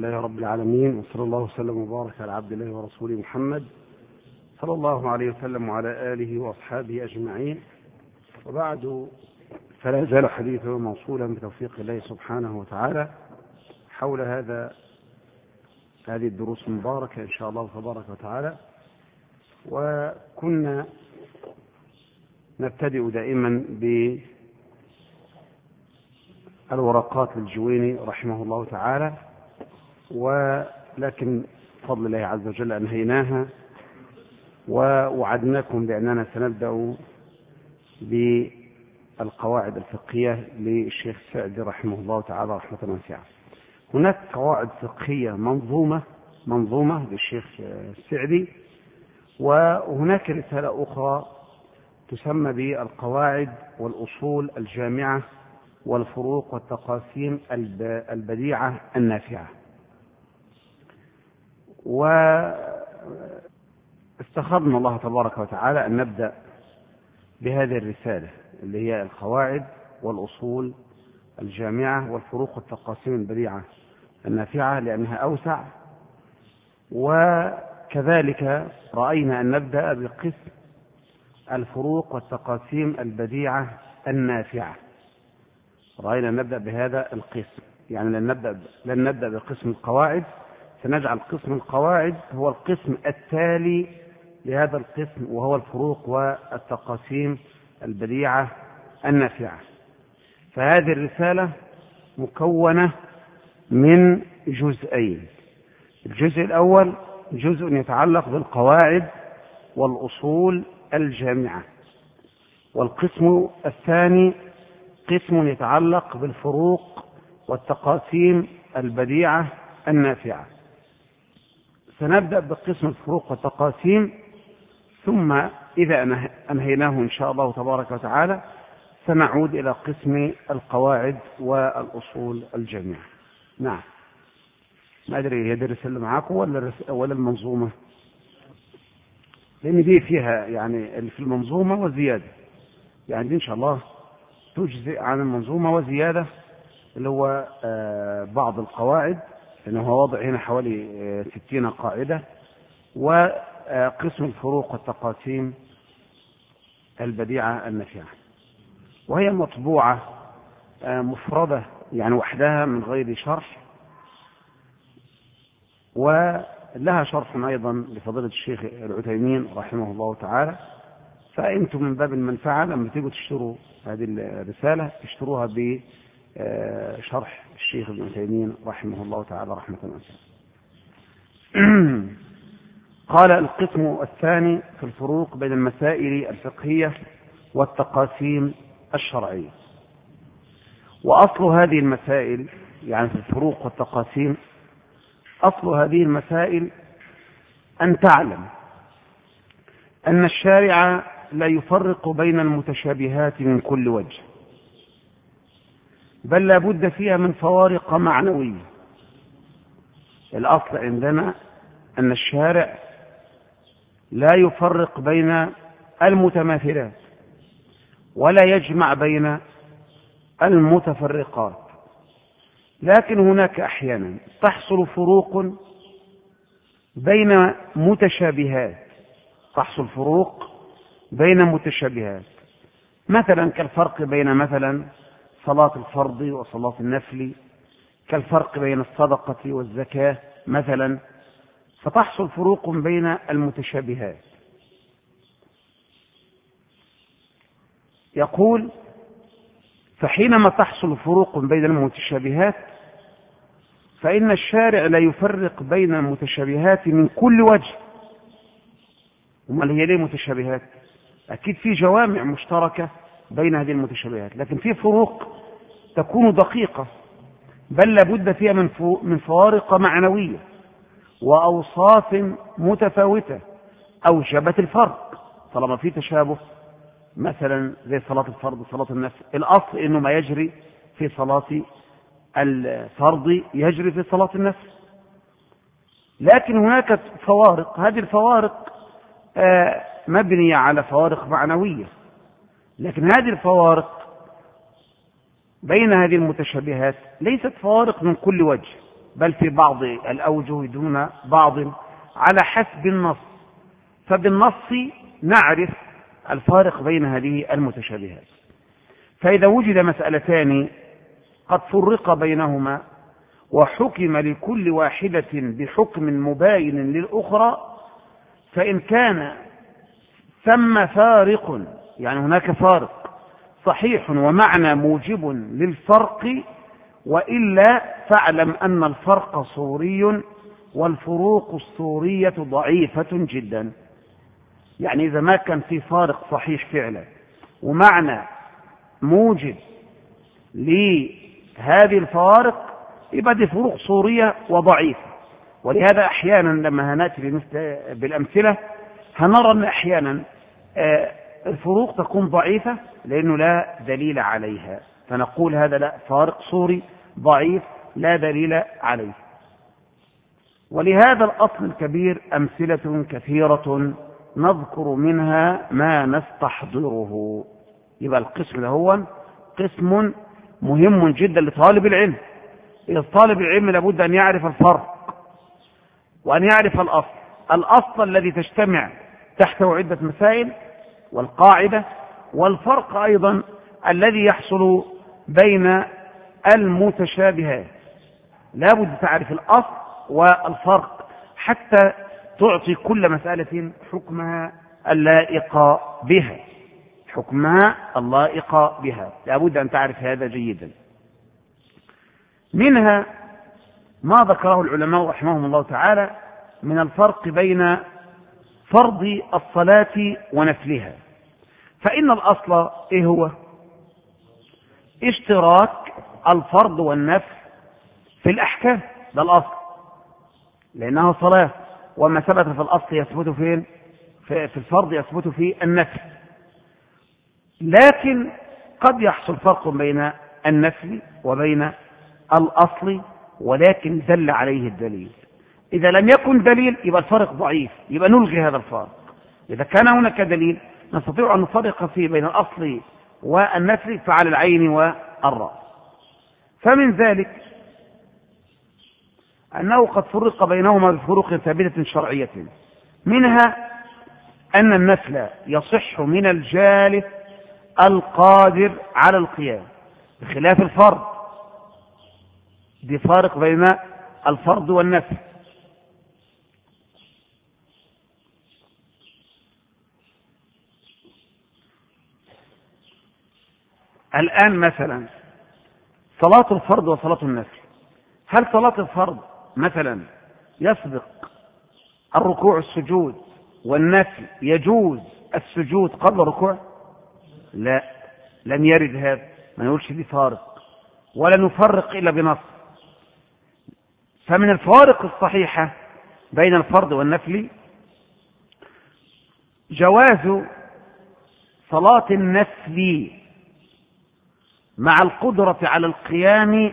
لله رب العالمين، وصلى الله وسلم وبارك على عبد الله ورسوله محمد صلى الله عليه وسلم وعلى آله وأصحابه أجمعين. وبعد، فلا زال حديثه موصولا بتوفيق الله سبحانه وتعالى حول هذه الدروس المباركة إن شاء الله تبارك وتعالى. وكنا نبتدئ دائما بالورقات للجويني رحمه الله تعالى، ولكن بفضل الله عز وجل أنهيناها، ووعدناكم بأننا سنبدأ بالقواعد الفقهية للشيخ السعدي رحمه الله تعالى رحمة واسعة. هناك قواعد فقهية منظومة للشيخ السعدي، وهناك رسالة أخرى تسمى بالقواعد والأصول الجامعة والفروق والتقاسيم البديعة النافعة. واستخرنا الله تبارك وتعالى أن نبدأ بهذه الرسالة اللي هي القواعد والأصول الجامعة والفروق والتقاسيم البديعة النافعة، لأنها أوسع. وكذلك رأينا أن نبدأ بقسم الفروق والتقاسيم البديعة النافعة، رأينا أن نبدأ بهذا القسم، يعني لن نبدأ بقسم القواعد، سنجعل قسم القواعد هو القسم التالي لهذا القسم، وهو الفروق والتقاسيم البديعة النافعة. فهذه الرسالة مكونة من جزئين. الجزء الأول جزء يتعلق بالقواعد والأصول الجامعة، والقسم الثاني قسم يتعلق بالفروق والتقاسيم البديعة النافعة. سنبدأ بقسم الفروق والتقاسيم، ثم إذا أنهيناه إن شاء الله تبارك وتعالى سنعود إلى قسم القواعد والأصول الجامعة. نعم، ما أدري يدرس اللي معاكم ولا المنظومة، لأن دي فيها يعني اللي في المنظومة وزيادة، يعني دي إن شاء الله تجزئ عن المنظومة وزيادة، اللي هو بعض القواعد، لأنه هو واضع هنا حوالي 60 قاعدة، وقسم الفروق والتقاسيم البديعة النافعة. وهي مطبوعة مفردة يعني وحدها من غير شرح، ولها شرح أيضا لفضيلة الشيخ العثيمين رحمه الله تعالى. فأنتم من باب المنفعة لما تيجوا تشتروا هذه الرسالة اشتروها بشرح الشيخ ابن عثيمين رحمه الله تعالى رحمة واسعة. قال: القسم الثاني في الفروق بين المسائل الفقهية والتقاسيم الشرعية. وأصل هذه المسائل، يعني في الفروق والتقاسيم، أصل هذه المسائل أن تعلم أن الشارع لا يفرق بين المتشابهات من كل وجه، بل لا بد فيها من فوارق معنوية. الأصل عندنا أن الشارع لا يفرق بين المتماثلات ولا يجمع بين المتفرقات، لكن هناك أحيانا تحصل فروق بين متشابهات، مثلا كالفرق بين مثلا صلاة الفرض وصلاة النفل، كالفرق بين الصدقة والزكاة مثلا، فتحصل فروق بين المتشابهات. يقول: فحينما تحصل فروق بين المتشابهات فإن الشارع لا يفرق بين المتشابهات من كل وجه. وما هي ليه متشابهات؟ أكيد في جوامع مشتركة بين هذه المتشابهات، لكن في فروق تكون دقيقة، بل لابد فيها من فوارق معنوية وأوصاف متفاوتة أوجبت الفرق. طالما في تشابه مثلا زي صلاة الفرض وصلاة النفل، الأصل إنه ما يجري في صلاة الفرض يجري في صلاة النفل، لكن هناك فوارق، هذه الفوارق مبنية على فوارق معنوية، لكن هذه الفوارق بين هذه المتشابهات ليست فوارق من كل وجه، بل في بعض الأوجه دون بعض على حسب النص. فبالنص نعرف الفارق بين هذه المتشابهات. فإذا وجد مسألتان قد فرق بينهما وحكم لكل واحدة بحكم مباين للأخرى، فإن كان ثم فارق، يعني هناك فارق صحيح ومعنى موجب للفرق، وإلا فاعلم أن الفرق صوري والفروق الصورية ضعيفة جدا. يعني إذا ما كان في فارق صحيح فعلا ومعنى موجب لهذه الفوارق يبقى دي فروق صورية وضعيفة. ولهذا أحيانا لما هنأتي بالأمثلة هنرى أن أحيانا الفروق تكون ضعيفة لأنه لا دليل عليها، فنقول هذا لا، فارق صوري ضعيف لا دليل عليه. ولهذا الأصل الكبير أمثلة كثيرة نذكر منها ما نستحضره. يبقى القسم ده هو قسم مهم جدا لطالب العلم. إذا طالب العلم لابد أن يعرف الفرق وأن يعرف الأصل الذي تجتمع تحته عدة مسائل، والقاعدة، والفرق أيضا الذي يحصل بين المتشابهات. لابد تعرف الأصل والفرق حتى تعطي كل مسألة حكمها اللائق بها، حكمها اللائق بها. لابد أن تعرف هذا جيدا. منها ما ذكره العلماء رحمهم الله تعالى من الفرق بين فرض الصلاة ونفلها. فإن الأصل إيه هو؟ اشتراك الفرض والنفل في الأحكام، ده الأصل، لأنها صلاة، وما ثبت في الأصل يثبت فين؟ في الفرض يثبت في النفل. لكن قد يحصل فرق بين النفل وبين الأصل، ولكن دل عليه الدليل. إذا لم يكن دليل يبقى الفرق ضعيف، يبقى نلغي هذا الفرق. إذا كان هناك دليل نستطيع أن نفرق فيه بين الأصل والنفل فعلى العين والرأس. فمن ذلك أنه قد فرق بينهما بفروق ثابتة شرعية، منها أن النفل يصح من الجالس القادر على القيام بخلاف الفرض. دي فارق بين الفرض والنفل. الآن مثلا صلاة الفرض وصلاة النفل، هل صلاة الفرض مثلا يسبق الركوع السجود، والنفل يجوز السجود قبل الركوع؟ لا، لم يرد هذا، ما نقولش دي فارق ولا نفرق إلا بنص. فمن الفوارق الصحيحة بين الفرض والنفل جواز صلاة النفل مع القدرة على القيام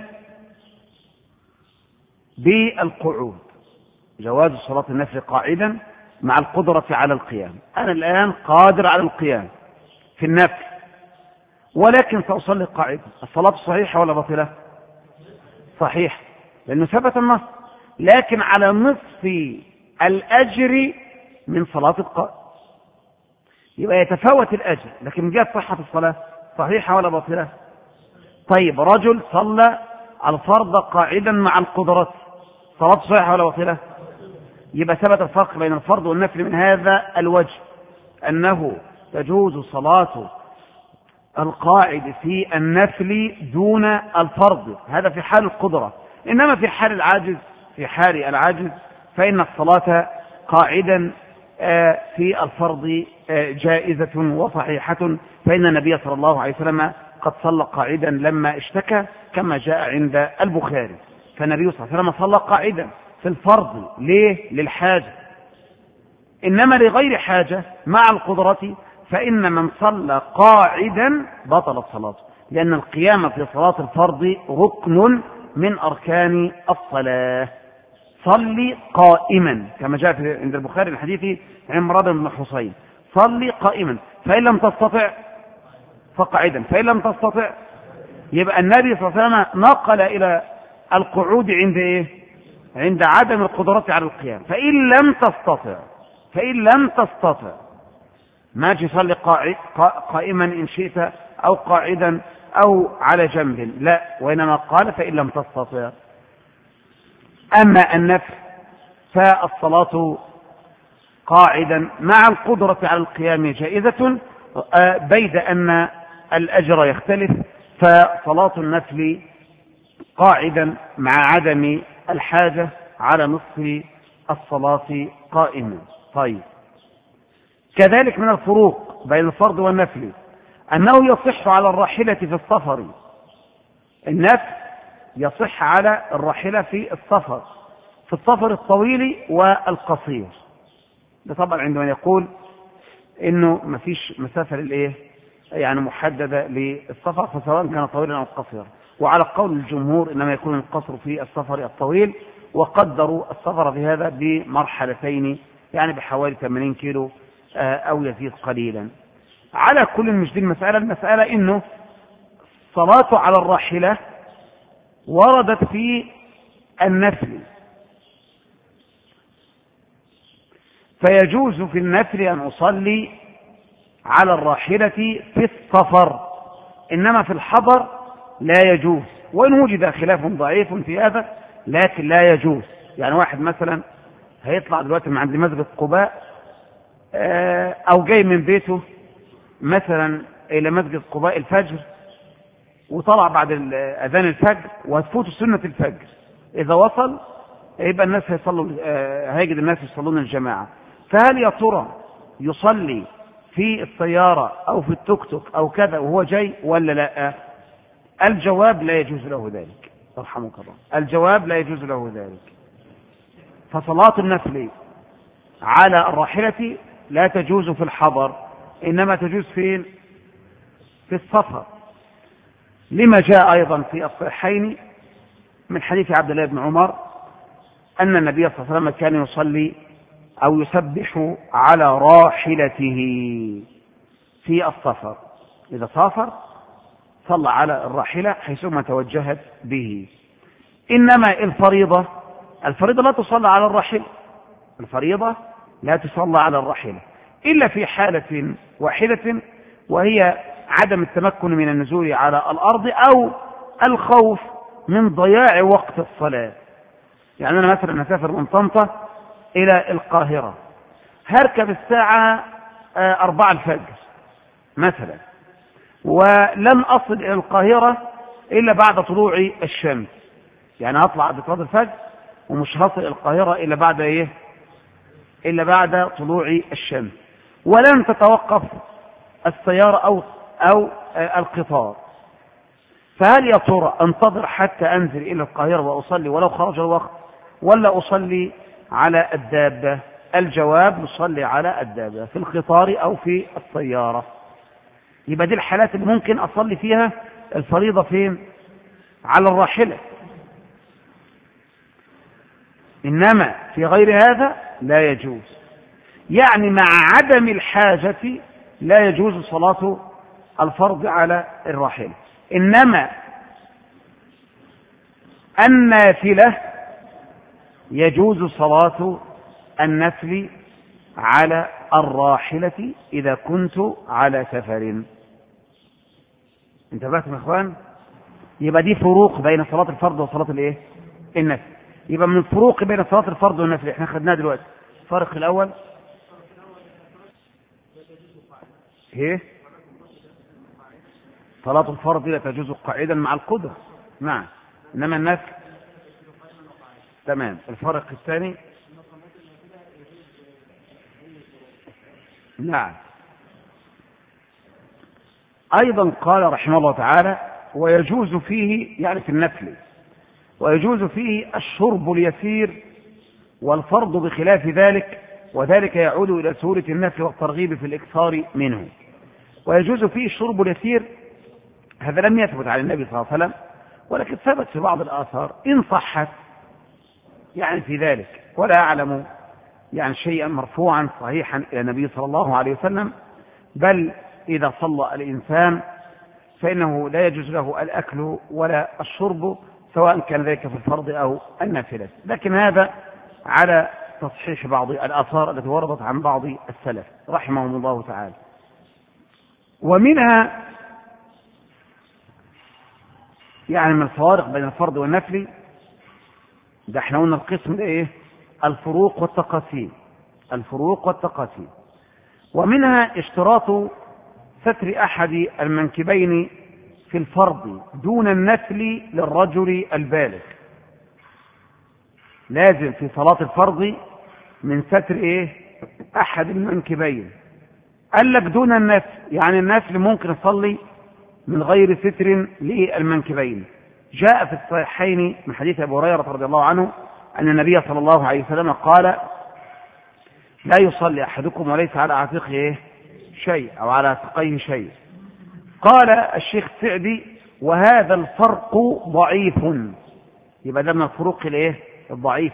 بالقعود، جواز صلاة النفل قاعدا مع القدرة على القيام. أنا الآن قادر على القيام في النفل ولكن سأصلي قاعدا، الصلاة صحيحة ولا باطلة؟ صحيح، لأنه ثبت النص، لكن على نصف الأجر من صلاة القائم، يبقى يتفاوت الأجر، لكن من جهة صحة الصلاة صحيحة ولا باطلة؟ طيب رجل صلى الفرض قاعدا مع القدرة، صلاة صحيحة ولا باطلة؟ يبقى ثبت الفرق بين الفرض والنفل من هذا الوجه، أنه تجوز صلاة القاعد في النفل دون الفرض، هذا في حال القدرة. إنما في حال العاجز فإن الصلاة قاعدا في الفرض جائزة وصحيحة، فإن النبي صلى الله عليه وسلم قد صلى قاعدا لما اشتكى كما جاء عند البخاري، فالنبي صلى الله عليه وسلم صلى قاعدا في الفرض. ليه؟ للحاجة. إنما لغير حاجة مع القدرة فإن من صلى قاعدا بطلت صلاته، لأن القيام في صلاة الفرض ركن من أركان الصلاة. صلي قائما كما جاء عند البخاري الحديث عمران بن حصين، صلي قائما، فإن لم تستطع فقعدا، فإن لم تستطع. يبقى النبي صلى الله عليه وسلم نقل إلى القعود عند إيه؟ عند عدم القدرة على القيام. فإن لم تستطع ما تصلي قائما إن شئت أو قاعدا أو على جنب، لا، وإنما قال فإن لم تستطع. أما النفل فالصلاة قاعدا مع القدرة على القيام جائزة، بيد أن الأجر يختلف، فصلاة النفل قاعدا مع عدم الحاجة على نصف الصلاة قائما. طيب، كذلك من الفروق بين الفرض والنفل أنه يصح على الراحلة في السفر. النفل يصح على الراحلة في السفر الطويل والقصير. ده طبعا عندما يقول إنه ما فيش مسافة يعني محددة للسفر، فسواء كان طويلا أو قصيرا. وعلى قول الجمهور إنما يكون القصر في السفر الطويل، وقدروا السفر في هذا بمرحلتين، يعني بحوالي 80 كيلو أو يزيد قليلا. على كل مش دي المسألة إنه صلاة على الراحلة وردت في النفل، فيجوز في النفل أن أصلي على الراحلة في السفر، إنما في الحضر لا يجوز، وإن وجد خلاف ضعيف في هذا لكن لا يجوز. يعني واحد مثلا هيطلع دلوقتي من عند مسجد قباء أو جاي من بيته مثلا إلى مسجد قباء الفجر، وطلع بعد أذان الفجر وهتفوت سنة الفجر، إذا وصل يبقى الناس هيجد الناس يصلون الجماعة. فهل يا ترى يصلي في السيارة أو في التوك توك أو كذا وهو جاي ولا لا؟ الجواب لا يجوز له ذلك، رحمك الله. الجواب لا يجوز له ذلك. فصلاة النفل على الراحلة لا تجوز في الحضر، إنما تجوز في السفر، لما جاء أيضا في الصحيحين من حديث عبد الله بن عمر أن النبي صلى الله عليه وسلم كان يصلي أو يسبح على راحلته في السفر. إذا سافر صلى على الراحلة حيثما توجهت به. إنما الفريضة لا تصلى على الراحلة، الفريضة لا تصلى على الراحلة إلا في حالة واحدة، وهي عدم التمكن من النزول على الأرض أو الخوف من ضياع وقت الصلاة. يعني أنا مثلا أسافر من طنطا إلى القاهرة، هركب الساعة 4 الفجر مثلا، ولن أصل إلى القاهرة إلا بعد طلوع الشمس، يعني أطلع بصلاة الفجر ومش هصل إلى القاهرة إلا بعد طلوع الشمس، ولن تتوقف السيارة أو القطار. فهل يا ترى أنتظر حتى أنزل إلى القاهرة وأصلي ولو خرج الوقت، ولا أصلي على الدابة؟ الجواب نصلي على الدابة في القطار أو في السيارة. يبقى دي الحالات اللي ممكن أصلي فيها الفريضة فين؟ على الراحلة. إنما في غير هذا لا يجوز، يعني مع عدم الحاجة لا يجوز صلاة الفرض على الراحلة. إنما النافلة يجوز صلاة النفل على الراحلة إذا كنت على سفر. انتبهتم يا اخوان؟ يبقى دي فروق بين صلاة الفرض وصلاة النفل. يبقى من الفروق بين صلاة الفرض والنفل احنا خدناها دلوقتي. الفرق الأول ايه؟ صلاة الفرض لا تجوز قاعدا مع القدرة، نعم، إنما النفل تمام. الفرق الثاني نعم، أيضا قال رحمه الله تعالى ويجوز فيه، يعني في النفل، ويجوز فيه الشرب اليسير والفرض بخلاف ذلك، وذلك يعود إلى سهولة النفل والترغيب في الإكثار منه. ويجوز فيه الشرب اليسير، هذا لم يثبت عن النبي صلى الله عليه وسلم، ولكن ثبت في بعض الآثار إن صحت يعني في ذلك، ولا أعلم يعني شيئا مرفوعا صحيحا إلى النبي صلى الله عليه وسلم. بل إذا صلى الإنسان فإنه لا يجوز له الأكل ولا الشرب، سواء كان ذلك في الفرض أو النافلة. لكن هذا على تصحيح بعض الآثار التي وردت عن بعض السلف رحمهم الله تعالى. ومنها يعني من الفوارق بين الفرض والنفل، ده احنا قلنا القسم ده ايه؟ الفروق والتقاسيم. الفروق والتقاسيم. ومنها اشتراط ستر أحد المنكبين في الفرض دون النفل للرجل البالغ. لازم في صلاة الفرض من ستر ايه؟ أحد المنكبين. قال لك دون النفل، يعني النفل ممكن يصلي من غير ستر للمنكبين. جاء في الصحيحين من حديث أبي هريرة رضي الله عنه أن النبي صلى الله عليه وسلم قال: لا يصلي أحدكم وليس على عاتقه شيء أو على عاتقيه شيء. قال الشيخ السعدي: وهذا الفرق ضعيف. يبقى ده من الفروق الضعيف.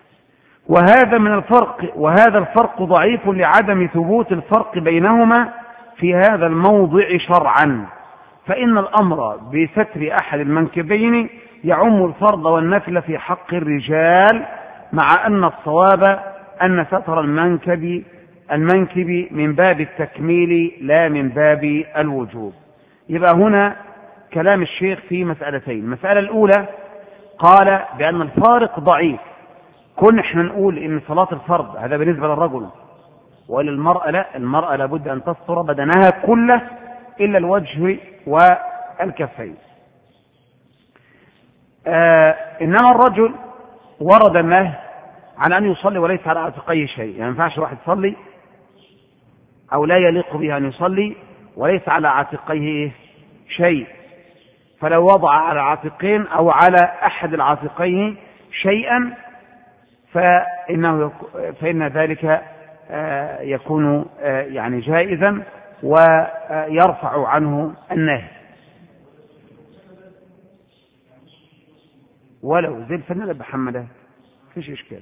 وهذا الفرق ضعيف لعدم ثبوت الفرق بينهما في هذا الموضع شرعا، فإن الأمر بستر أحد المنكبين يعم الفرض والنفل في حق الرجال، مع أن الصواب أن ستر المنكب من باب التكميل لا من باب الوجوب. يبقى هنا كلام الشيخ في مسألتين. المسألة الأولى قال بأن الفارق ضعيف. كنا احنا نقول إن صلاة الفرض هذا بالنسبة للرجل، وللمرأة لا، المرأة لابد أن تستر بدنها كله إلا الوجه والكفين. إنما الرجل ورد النهي عن أن يصلي وليس على عاتقيه شيء. يعني ما ينفعش واحد يصلي أو لا يليق به أن يصلي وليس على عاتقيه شيء، فلو وضع على عاتقين أو على أحد العاتقين شيئا فإن ذلك يكون يعني جائزا ويرفع عنه النهي. ولو زي الفنانة بحمده فيش إشكال.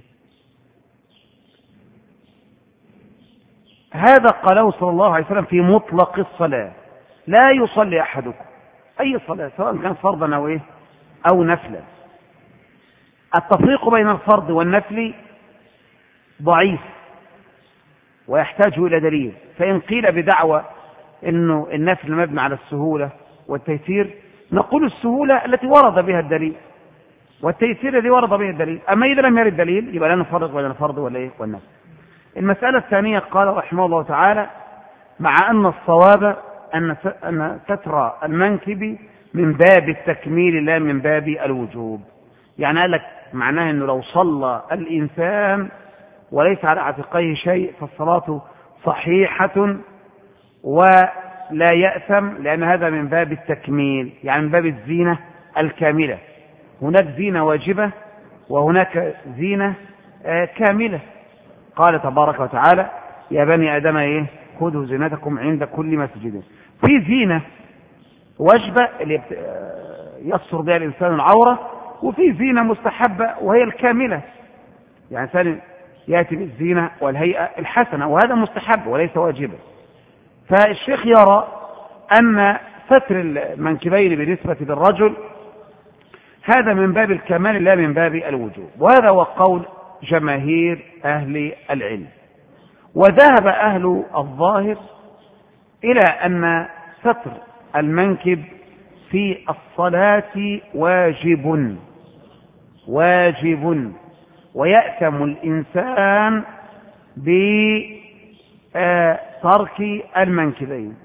هذا قاله صلى الله عليه وسلم في مطلق الصلاة: لا يصلي أحدكم أي صلاة سواء كان فرضا أو نفلا. التفريق بين الفرض والنفل ضعيف ويحتاج إلى دليل. فإن قيل بدعوى إنه النفل مبني على السهولة والتيسير، نقول السهولة التي ورد بها الدليل والتيسير الذي ورد به الدليل. أما إذا لم يرد دليل يبقى لا نفرق بين الفرض والنفل. المسألة الثانية قال رحمه الله تعالى: مع أن الصواب أن ستر المنكب من باب التكميل لا من باب الوجوب. يعني قال لك معناه أنه لو صلى الإنسان وليس على عاتقيه شيء فالصلاة صحيحة ولا يأثم، لأن هذا من باب التكميل، يعني من باب الزينة الكاملة. هناك زينة واجبة وهناك زينة كاملة. قال تبارك وتعالى: يا بني آدم خذوا زينتكم عند كل مسجد. في زينة واجبة اللي يستر بها الإنسان العورة، وفي زينة مستحبة وهي الكاملة، يعني إنسان يأتي بالزينة والهيئة الحسنة، وهذا مستحب وليس واجبا. فالشيخ يرى أن ستر المنكبين بالنسبة للرجل هذا من باب الكمال لا من باب الوجوب، وهذا هو قول جماهير أهل العلم. وذهب أهل الظاهر إلى أن ستر المنكب في الصلاة واجب ويأثم الإنسان بترك المنكبين.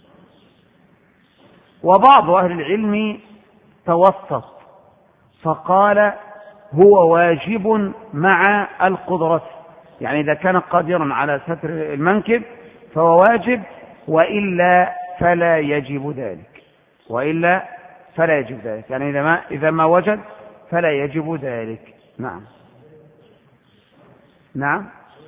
وبعض أهل العلم توسط فقال هو واجب مع القدرة، يعني إذا كان قادرا على ستر المنكب فهو واجب، وإلا فلا يجب ذلك. يعني إذا ما وجد فلا يجب ذلك. نعم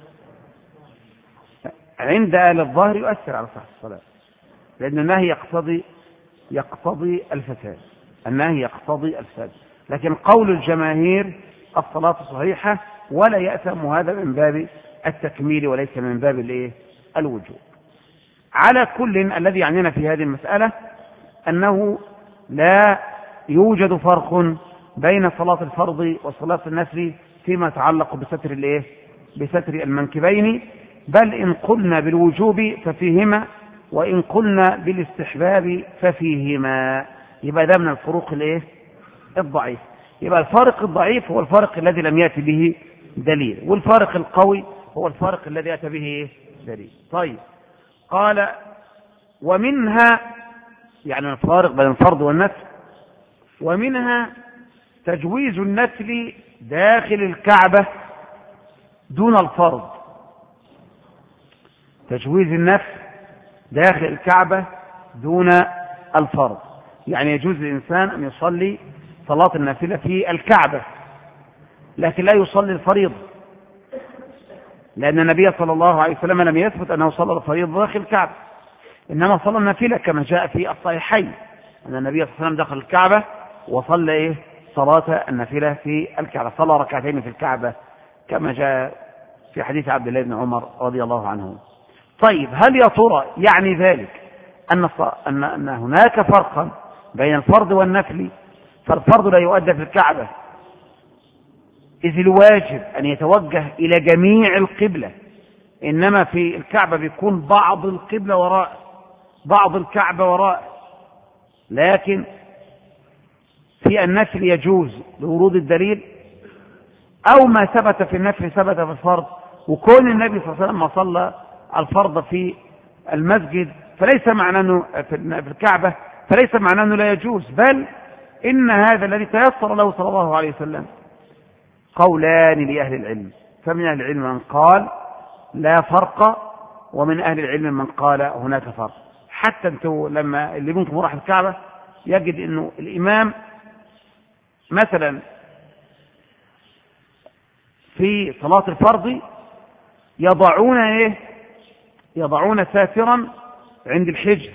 عند أهل الظاهر يؤثر على صحة الصلاة، لأن النهي يقتضي الفساد. لكن قول الجماهير الصلاة صحيحة ولا يأثم، هذا من باب التكميل وليس من باب الوجوب. على كل الذي يعنينا في هذه المسألة أنه لا يوجد فرق بين صلاة الفرض وصلاة النفل فيما يتعلق بستر الايه؟ بستر المنكبين، بل إن قلنا بالوجوب ففيهما، وإن قلنا بالاستحباب ففيهما. يبقى ده من الفروق الايه؟ الضعيف. يبقى الفارق الضعيف هو الفارق الذي لم يأتي به دليل، والفارق القوي هو الفارق الذي أتى به إيه؟ دليل. طيب، قال ومنها، يعني الفارق بين الفرض والنفل، ومنها تجويز النفل داخل الكعبة دون الفرض. تجويز النفل داخل الكعبة دون الفرض، يعني يجوز للإنسان أن يصلي صلاة النافلة في الكعبة، لكن لا يصلي الفريضة، لأن النبي صلى الله عليه وسلم لم يثبت أنه صلى الفريضة داخل الكعبة، إنما صلى النافلة كما جاء في الصحيحين أن النبي صلى الله عليه وسلم دخل الكعبة وصلى إيه؟ صلاة النافلة في الكعبة، صلى ركعتين في الكعبة كما جاء في حديث عبد الله بن عمر رضي الله عنه. طيب، هل يا ترى يعني ذلك أن هناك فرقا بين الفرض والنفل، فالفرض لا يؤدى في الكعبة إذ الواجب أن يتوجه إلى جميع القبلة، إنما في الكعبة بيكون بعض القبلة وراء، بعض الكعبة وراء، لكن في النفل يجوز لورود الدليل، أو ما ثبت في النفل ثبت في الفرض، وكون النبي صلى الله عليه وسلم ما صلى الفرض في المسجد فليس معناه أنه في الكعبة فليس معناه أنه لا يجوز، بل إن هذا الذي تيسر له صلى الله عليه وسلم. قولان لأهل العلم، فمن أهل العلم من قال لا فرق، ومن أهل العلم من قال هناك فرق. حتى أنتوا لما اللي منكم راح الكعبة يجد أنه الإمام مثلا في صلاة الفرض يضعون إيه؟ يضعون ساترا عند الحجر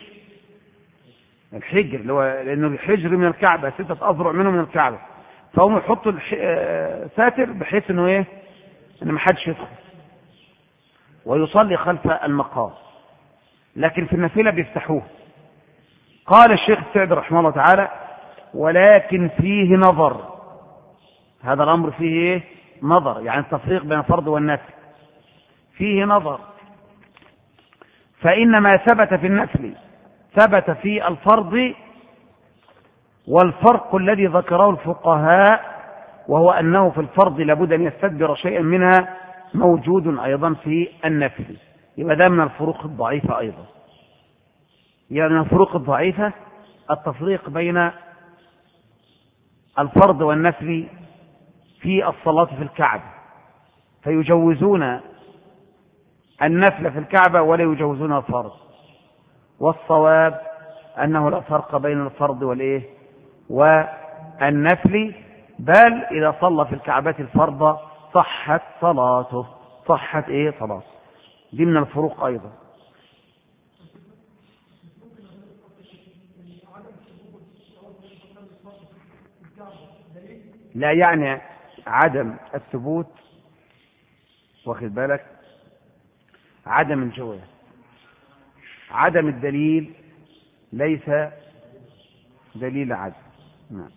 اللي هو لأنه الحجر من الكعبة 6 أذرع منه من الكعبة، فهم يحطوا ساتر بحيث أنه إيه؟ أنه ما حدش يدخل ويصلي خلف المقام، لكن في النافلة بيفتحوه. قال الشيخ السعدي رحمه الله تعالى ولكن فيه نظر، هذا الأمر فيه إيه؟ نظر، يعني التفريق بين الفرض والنفل فيه نظر، فإن ما ثبت في النفل ثبت في الفرض، والفرق الذي ذكره الفقهاء وهو أنه في الفرض لابد أن يستدبر شيئا منها موجود أيضا في النفل. يبقى ده من الفروق الضعيفة أيضا، يعني من الفروق الضعيفة التفريق بين الفرض والنفل في الصلاة في الكعبة، فيجوزون النفل في الكعبة ولا يجوزون الفرض، والصواب أنه لا فرق بين الفرض والإيه؟ والنفل، بل إذا صلى في الكعبة الفرض صحت صلاته، صحت إيه؟ صلاته. دي من الفروق أيضا. لا يعني عدم الثبوت، واخد بالك، عدم الجواز، عدم الدليل ليس دليل عدم. نعم.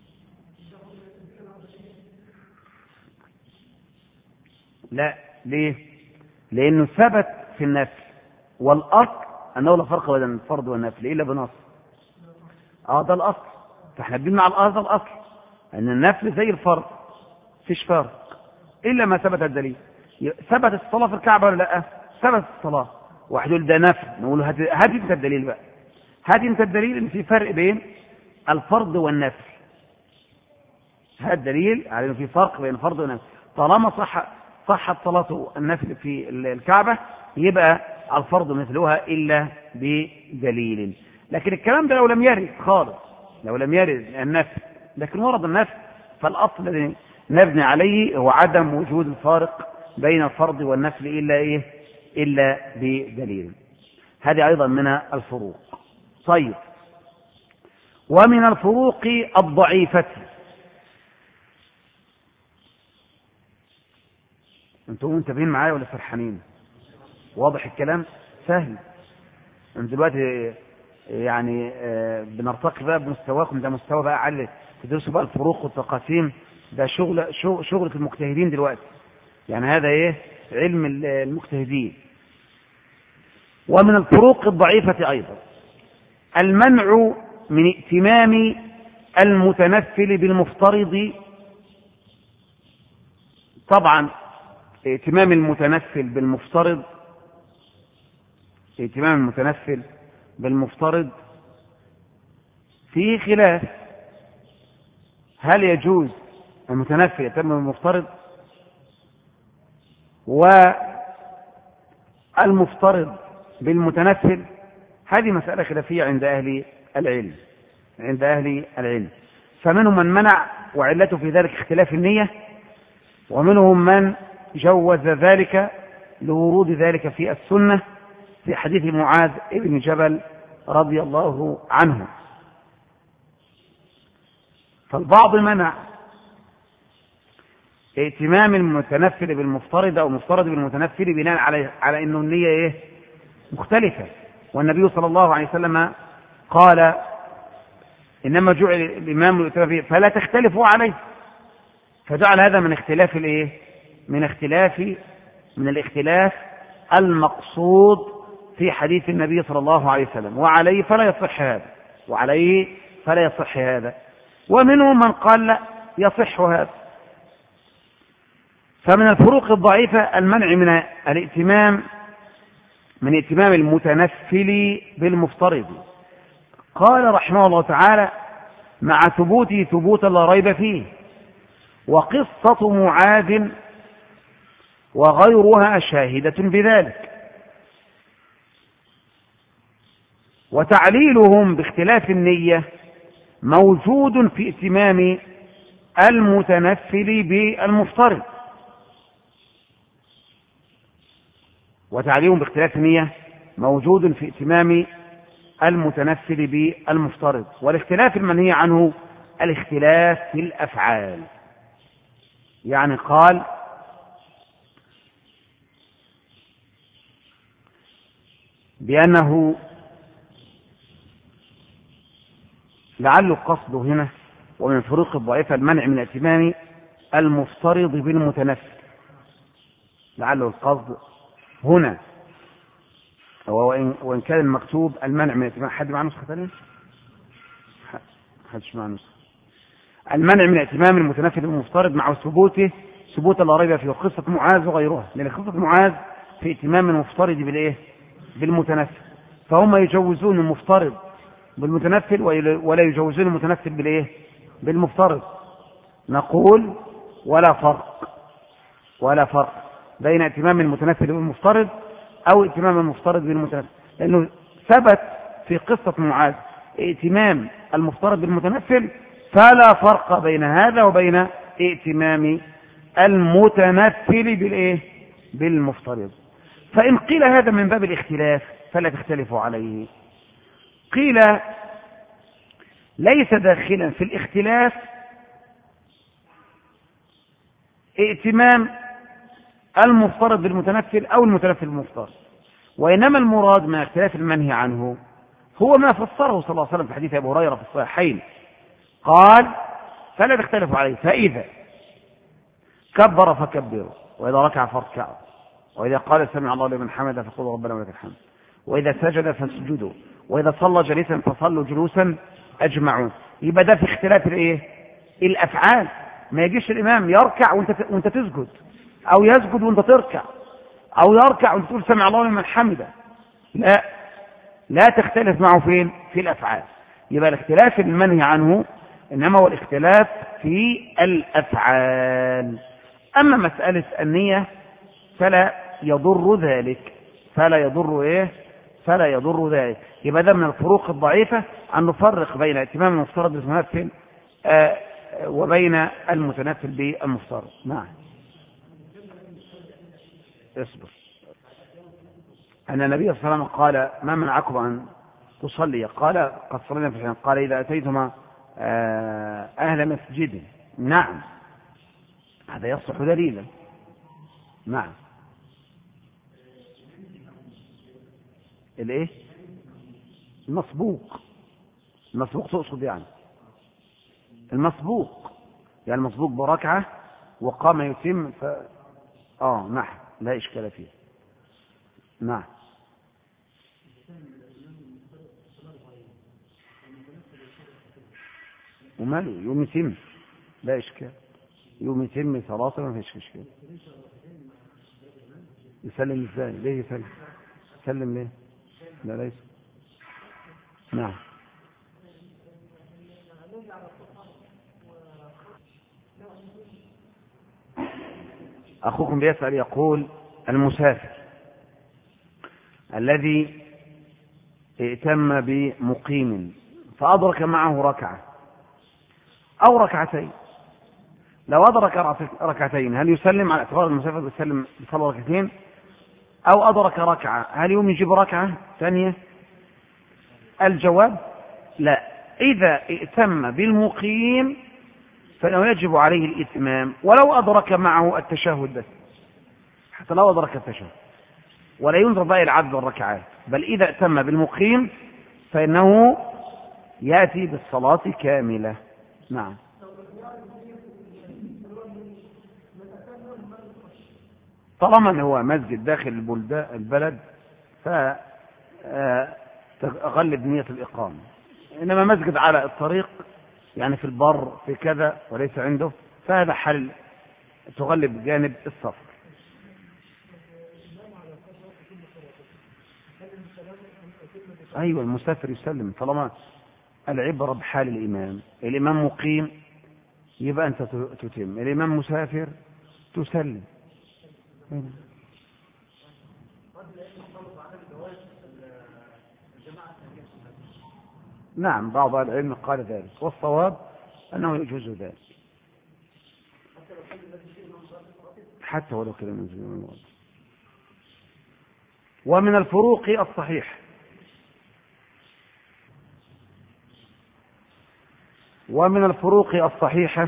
لا، ليه؟ لأنه ثبت في النفل، والأصل أنه لا فرق بين الفرض والنفل إلا بنص. ده الأصل، فاحنا بنبني على هذا الأصل أن النفل زي الفرض فيش فرق إلا ما ثبت الدليل. ثبت الصلاة في الكعبة ولا لا؟ ثبت الصلاة، واحد يقول ده نفل، نقول له هات انت الدليل بقى، هات انت الدليل ان في فرق بين الفرض والنفل، هذا الدليل على انه في فرق بين الفرض والنفل. طالما صحت صلاة النفل في الكعبة يبقى الفرض مثلها إلا بدليل. لكن الكلام ده لو لم يرد خالص، لو لم يرد النفل، لكن ورد النفل، فالأصل الذي نبني عليه هو عدم وجود الفارق بين الفرض والنفل إلا بدليل. هذه أيضا من الفروق. طيب، ومن الفروق الضعيفة، انتم منتبهين معايا ولا فرحانين؟ واضح الكلام؟ سهل. انت دلوقتي يعني بنرتقي بقى بمستواكم، ده مستوى بقى عالي، تدرسوا بقى الفروق والتقاسيم، ده شغلة المجتهدين دلوقتي، يعني هذا ايه علم المجتهدين. ومن الفروق الضعيفة أيضا المنع من ائتمام المتنفل بالمفترض. طبعا ائتمام المتنفل بالمفترض فيه خلاف، هل يجوز المتنفل يتم بالمفترض؟ والمفترض بالمتنفل، هذه مسألة خلافية عند أهل العلم. فمنهم من منع وعلته في ذلك اختلاف النية، ومنهم من جوز ذلك لورود ذلك في السنة في حديث معاذ بن جبل رضي الله عنه. فالبعض منع ائتمام المتنفل بالمفترض أو المفترض بالمتنفل بناء على أنه النية إيه مختلفة، والنبي صلى الله عليه وسلم قال إنما جعل الإمام ليؤتم به فلا تختلفوا عليه، فجعل هذا من الاختلاف المقصود في حديث النبي صلى الله عليه وسلم، وعليه فلا يصح هذا. ومنهم من قال لا يصح هذا. فمن الفروق الضعيفة المنع من ائتمام المتنفل بالمفترض. قال رحمه الله تعالى مع ثبوته ثبوتا لا ريب فيه، وقصة معاذ وغيرها شاهدة بذلك، وتعليلهم باختلاف النية موجود في ائتمام المتنفل بالمفترض. وتعليلهم باختلاف النية موجود في ائتمام المتنفل بالمفترض. والاختلاف المنهي عنه الاختلاف في الأفعال، يعني قال بأنه لعل قصده هنا ومن الفروق الضعيفة المنع من ائتمام المفترض بالمتنفل، لعله القصد هنا، وإن كان المكتوب المنع من ائتمام. حد معه نسخة ثانية؟ حدش معه نسخة. المنع من ائتمام المتنفل بالمفترض مع ثبوت لا ريب فيه، قصة معاذ وغيرها، لأن قصة معاذ في ائتمام المفترض بالمتنفل، فهم يجوزون المفترض بالمتنفل ولا يجوزون المتنفل بالمفترض. نقول ولا فرق بين ائتمام المتنفل بالمفترض أو ائتمام المفترض بالمتنفل، لأنه ثبت في قصة معاذ ائتمام المفترض بالمتنفل، فلا فرق بين هذا وبين ائتمام المتنفل بالمفترض. فإن قيل هذا من باب الاختلاف فلا تختلفوا عليه. قيل ليس داخلا في الاختلاف ائتمام المفترض بالمتنفل أو المتنفل بالمفترض، وإنما المراد من اختلاف المنهي عنه هو ما فسره صلى الله عليه وسلم في حديث أبي هريرة في الصحيحين، قال فلا تختلفوا عليه، فإذا كبر فكبروا، وإذا ركع فاركعوا، وإذا قال سمع الله لمن حمده فقولوا ربنا ولك الحمد، وإذا سجد فاسجدوا، وإذا صلى جليسا فصلوا جلوسا أجمعوا. يبقى ده في اختلاف الأفعال. ما يجيش الإمام يركع وانت تسجد، أو يسجد وانت تركع، أو يركع وانت تقول سمع الله لمن حمده. لا تختلف معه في الأفعال. يبقى الاختلاف المنهي عنه إنما هو الاختلاف في الأفعال. أما مسألة النية فلا يضر ذلك، فلا يضر ذلك. يبقى ده من الفروق الضعيفة أن نفرق بين ائتمام المفترض بالمتنفل وبين المتنفل بالمفترض. نعم. اصبر. أن النبي صلى الله عليه وسلم قال ما منعكم أن تصلي؟ قال قد صلينا في الحين. قال إذا أتيتما أهل مسجد. نعم، هذا يصح دليلا. نعم. الايه؟ المسبوق تقصد يعني المسبوق، يعني المسبوق بركعة وقام يتم نعم لا إشكال فيه. نعم وماله يوم يتم لا إشكال، يوم يتم صلاته ما فيش إشكال. يسلم ازاي؟ ليه يسلم؟ يسلم ليه؟ لا ليس. نعم أخوكم بيسأل يقول المسافر الذي ائتم بمقيم فأدرك معه ركعة أو ركعتين، لو أدرك ركعتين هل يسلم على اعتبار المسافر يسلم بصلاة ركعتين، أو أدرك ركعة هل يوم يجيب ركعة ثانية؟ الجواب لا. إذا ائتم بالمقيم فإنه يجب عليه الإتمام ولو أدرك معه التشهد بس، حتى لو أدرك التشهد، ولا ينظر بقى العدد والركعات، بل إذا ائتم بالمقيم فإنه يأتي بالصلاة كاملة. نعم طالما هو مسجد داخل البلد فغلب نية الإقامة، إنما مسجد على الطريق يعني في البر في كذا وليس عنده فهذا حل تغلب جانب السفر. أيوة المسافر يسلم طالما العبرة بحال الإمام، الإمام مقيم يبقى أنت تتم، الإمام مسافر تسلم. نعم بعض العلم قال ذلك، والصواب أنه يجوز ذلك حتى ولو كان من زمان. ومن الفروق الصحيح الصحيحة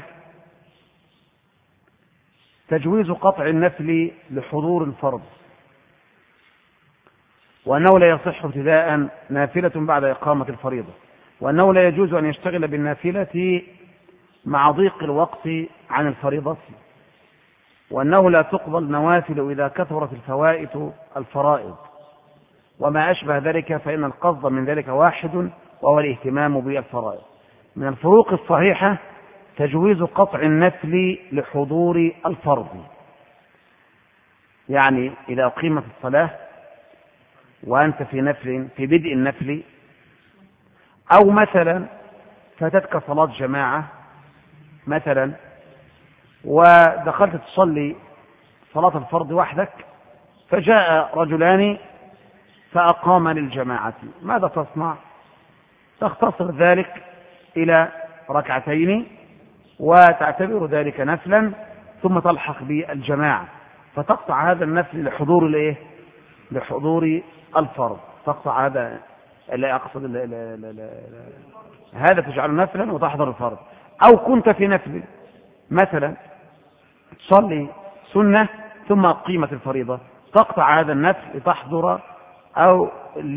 تجويز قطع النفل لحضور الفرض، وأنه لا يصح ابتداء نافلة بعد إقامة الفريضة، وأنه لا يجوز أن يشتغل بالنافلة مع ضيق الوقت عن الفريضة، وأنه لا تقبل نوافل إذا كثرت الفرائض وما أشبه ذلك، فإن القصد من ذلك واحد وهو الاهتمام بالفرائض. من الفروق الصحيحة تجويز قطع النفل لحضور الفرض، يعني إذا أقيمت الصلاة وأنت في بدء النفل، أو مثلا فاتتك صلاة جماعة مثلا ودخلت تصلي صلاة الفرض وحدك فجاء رجلان فأقام للجماعة، ماذا تصنع؟ تختصر ذلك إلى ركعتين وتعتبر ذلك نفلا ثم تلحق بالجماعة، فتقطع هذا النفل لحضور الفرض، تقطع هذا لا أقصد هذا تجعل نفلا وتحضر الفرض. أو كنت في نفل مثلا تصلي سنة ثم قيمة الفريضة، تقطع هذا النفل لتحضر أو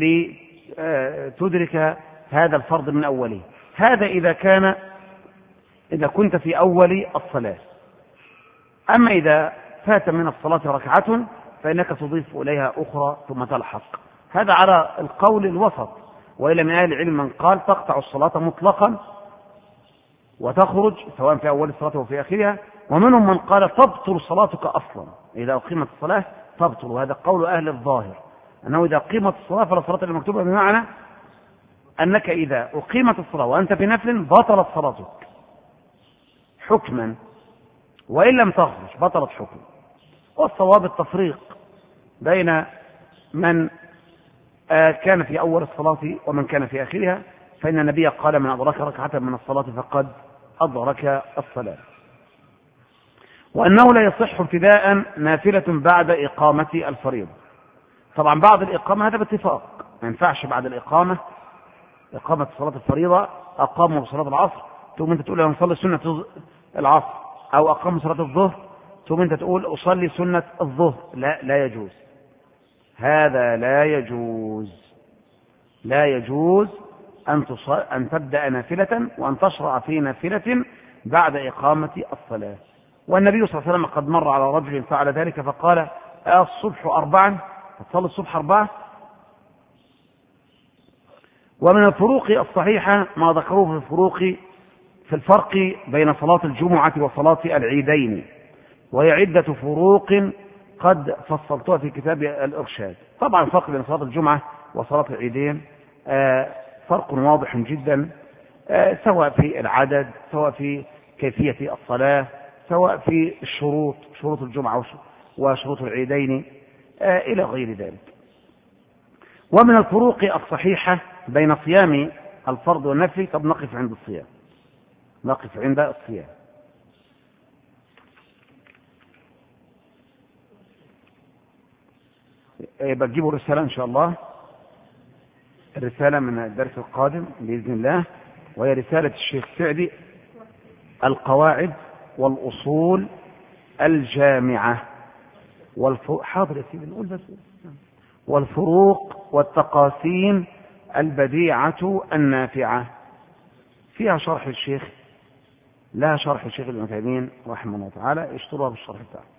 لتدرك هذا الفرض من أوله. هذا إذا كنت في أول الصلاة. أما إذا فات من الصلاة ركعة فإنك تضيف إليها أخرى ثم تلحق، هذا على القول الوسط. وإلى من أهل العلم من قال تقطع الصلاة مطلقا وتخرج سواء في أول الصلاة وفي آخرها، ومنهم من قال تبطل صلاتك أصلا إذا أقيمت الصلاة تبطل، وهذا قول أهل الظاهر أنه إذا قيمت الصلاة فلا صلاة المكتوبة، بمعنى أنك إذا أقيمت الصلاة وأنت في نفل بطلت صلاتك حكما، وإن لم تخرج بطلت حكما. والصواب التفريق بين من كان في أول الصلاة ومن كان في آخرها، فإن النبي قال من أدرك ركعة من الصلاة فقد أدرك الصلاة. وأنه لا يصح ابتداء نافلة بعد إقامة الفريضة. طبعا بعد الإقامة هذا باتفاق، ما ينفعش بعد إقامة صلاة الفريضة أقاموا صلاة العصر ثم أنت تقول أنا أصلي سنة العصر، أو أقاموا صلاة الظهر ثم أنت تقول أصلي سنة الظهر. لا يجوز هذا، لا يجوز أن تبدأ نافلة وأن تشرع في نافلة بعد إقامة الصلاة. والنبي صلى الله عليه وسلم قد مر على رجل فعل ذلك فقال: الصبح 4، تصلي الصبح 4. ومن الفروق الصحيحة ما ذكروه في الفرق بين صلاة الجمعة وصلاة العيدين، وهي عدة فروق قد فصلتها في كتاب الإرشاد. طبعا الفرق بين صلاة الجمعة وصلاة العيدين فرق واضح جدا، سواء في العدد، سواء في كيفية الصلاة، سواء في شروط الجمعة وشروط العيدين إلى غير ذلك. ومن الفروق الصحيحة بين صيام الفرض والنفل، طب نقف عند الصيام. بتجيبوا رسالة إن شاء الله، الرسالة من الدرس القادم بإذن الله، وهي رسالة الشيخ سعدي: القواعد والأصول الجامعة حاضر يا سيدي نقول بس، والفروق والتقاسيم البديعة النافعة. فيها شرح الشيخ، لا شرح الشيخ ابن تيمية رحمه الله تعالى، اشتروها بالشرح بتاعه.